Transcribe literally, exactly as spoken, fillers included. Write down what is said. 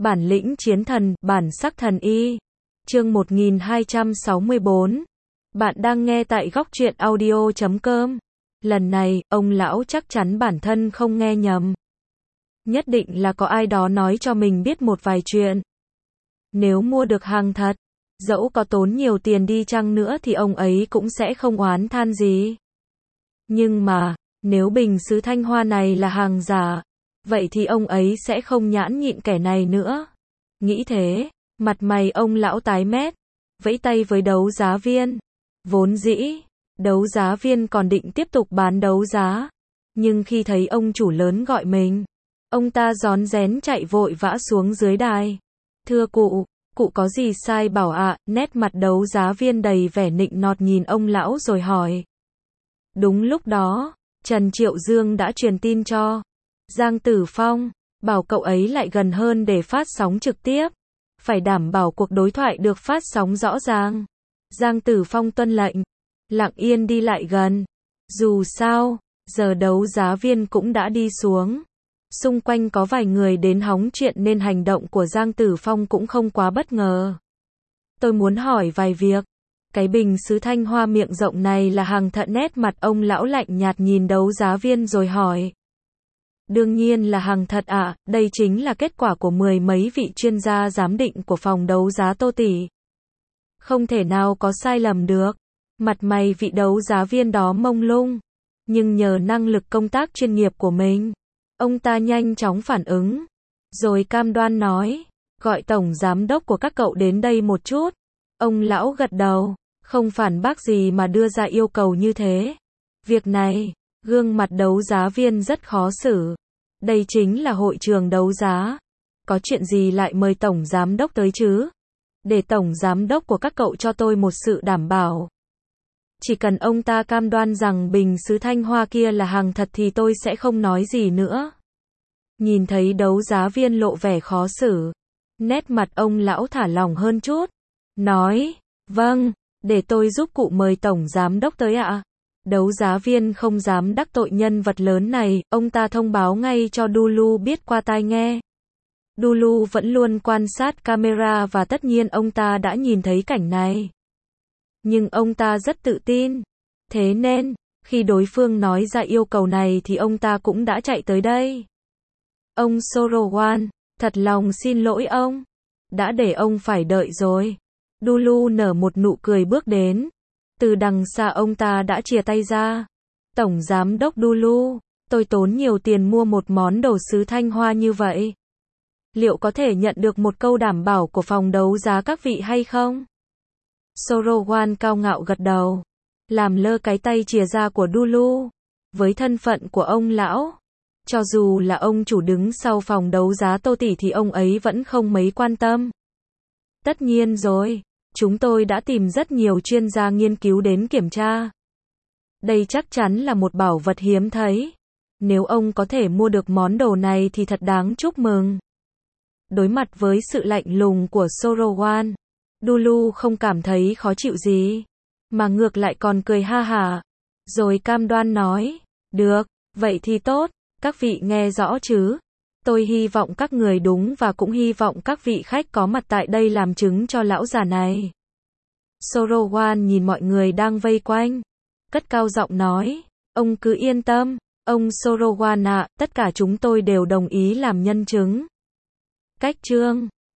Bản lĩnh chiến thần, bản sắc thần y. Chương một nghìn hai trăm sáu mươi bốn. Bạn đang nghe tại góc truyện audio chấm com. Lần này, ông lão chắc chắn bản thân không nghe nhầm. Nhất định là có ai đó nói cho mình biết một vài chuyện. Nếu mua được hàng thật, dẫu có tốn nhiều tiền đi chăng nữa thì ông ấy cũng sẽ không oán than gì. Nhưng mà, nếu bình sứ Thanh Hoa này là hàng giả, vậy thì ông ấy sẽ không nhãn nhịn kẻ này nữa. Nghĩ thế, mặt mày ông lão tái mét, vẫy tay với đấu giá viên. Vốn dĩ, đấu giá viên còn định tiếp tục bán đấu giá. Nhưng khi thấy ông chủ lớn gọi mình, ông ta rón rén chạy vội vã xuống dưới đài. Thưa cụ, cụ có gì sai bảo ạ? Nét mặt đấu giá viên đầy vẻ nịnh nọt nhìn ông lão rồi hỏi. Đúng lúc đó, Trần Triệu Dương đã truyền tin cho Giang Tử Phong, bảo cậu ấy lại gần hơn để phát sóng trực tiếp. Phải đảm bảo cuộc đối thoại được phát sóng rõ ràng. Giang Tử Phong tuân lệnh, lặng yên đi lại gần. Dù sao, giờ đấu giá viên cũng đã đi xuống. Xung quanh có vài người đến hóng chuyện nên hành động của Giang Tử Phong cũng không quá bất ngờ. Tôi muốn hỏi vài việc. Cái bình sứ Thanh Hoa miệng rộng này là hàng thật? Nét mặt ông lão lạnh nhạt nhìn đấu giá viên rồi hỏi. Đương nhiên là hàng thật ạ, à, đây chính là kết quả của mười mấy vị chuyên gia giám định của phòng đấu giá Tô Tỷ. Không thể nào có sai lầm được. Mặt mày vị đấu giá viên đó mông lung. Nhưng nhờ năng lực công tác chuyên nghiệp của mình, ông ta nhanh chóng phản ứng. Rồi cam đoan nói, gọi tổng giám đốc của các cậu đến đây một chút. Ông lão gật đầu, không phản bác gì mà đưa ra yêu cầu như thế. Việc này, gương mặt đấu giá viên rất khó xử. Đây chính là hội trường đấu giá. Có chuyện gì lại mời tổng giám đốc tới chứ? Để tổng giám đốc của các cậu cho tôi một sự đảm bảo. Chỉ cần ông ta cam đoan rằng bình sứ Thanh Hoa kia là hàng thật thì tôi sẽ không nói gì nữa. Nhìn thấy đấu giá viên lộ vẻ khó xử, nét mặt ông lão thả lỏng hơn chút. Nói, vâng, để tôi giúp cụ mời tổng giám đốc tới ạ. Đấu giá viên không dám đắc tội nhân vật lớn này, ông ta thông báo ngay cho Dulu biết qua tai nghe. Dulu vẫn luôn quan sát camera và tất nhiên ông ta đã nhìn thấy cảnh này. Nhưng ông ta rất tự tin. Thế nên, khi đối phương nói ra yêu cầu này thì ông ta cũng đã chạy tới đây. Ông Sorowan, thật lòng xin lỗi ông. Đã để ông phải đợi rồi. Dulu nở một nụ cười bước đến. Từ đằng xa ông ta đã chìa tay ra. Tổng giám đốc Dulu, tôi tốn nhiều tiền mua một món đồ sứ Thanh Hoa như vậy. Liệu có thể nhận được một câu đảm bảo của phòng đấu giá các vị hay không? Sorowan cao ngạo gật đầu. Làm lơ cái tay chìa ra của Dulu. Với thân phận của ông lão, cho dù là ông chủ đứng sau phòng đấu giá Tô Tỷ thì ông ấy vẫn không mấy quan tâm. Tất nhiên rồi. Chúng tôi đã tìm rất nhiều chuyên gia nghiên cứu đến kiểm tra. Đây chắc chắn là một bảo vật hiếm thấy. Nếu ông có thể mua được món đồ này thì thật đáng chúc mừng. Đối mặt với sự lạnh lùng của Sorowan, Dulu không cảm thấy khó chịu gì, mà ngược lại còn cười ha hả. Rồi cam đoan nói, được, vậy thì tốt, các vị nghe rõ chứ? Tôi hy vọng các người đúng và cũng hy vọng các vị khách có mặt tại đây làm chứng cho lão già này. Sorowan nhìn mọi người đang vây quanh, cất cao giọng nói, ông cứ yên tâm, ông Sorowan ạ, tất cả chúng tôi đều đồng ý làm nhân chứng. Cách chương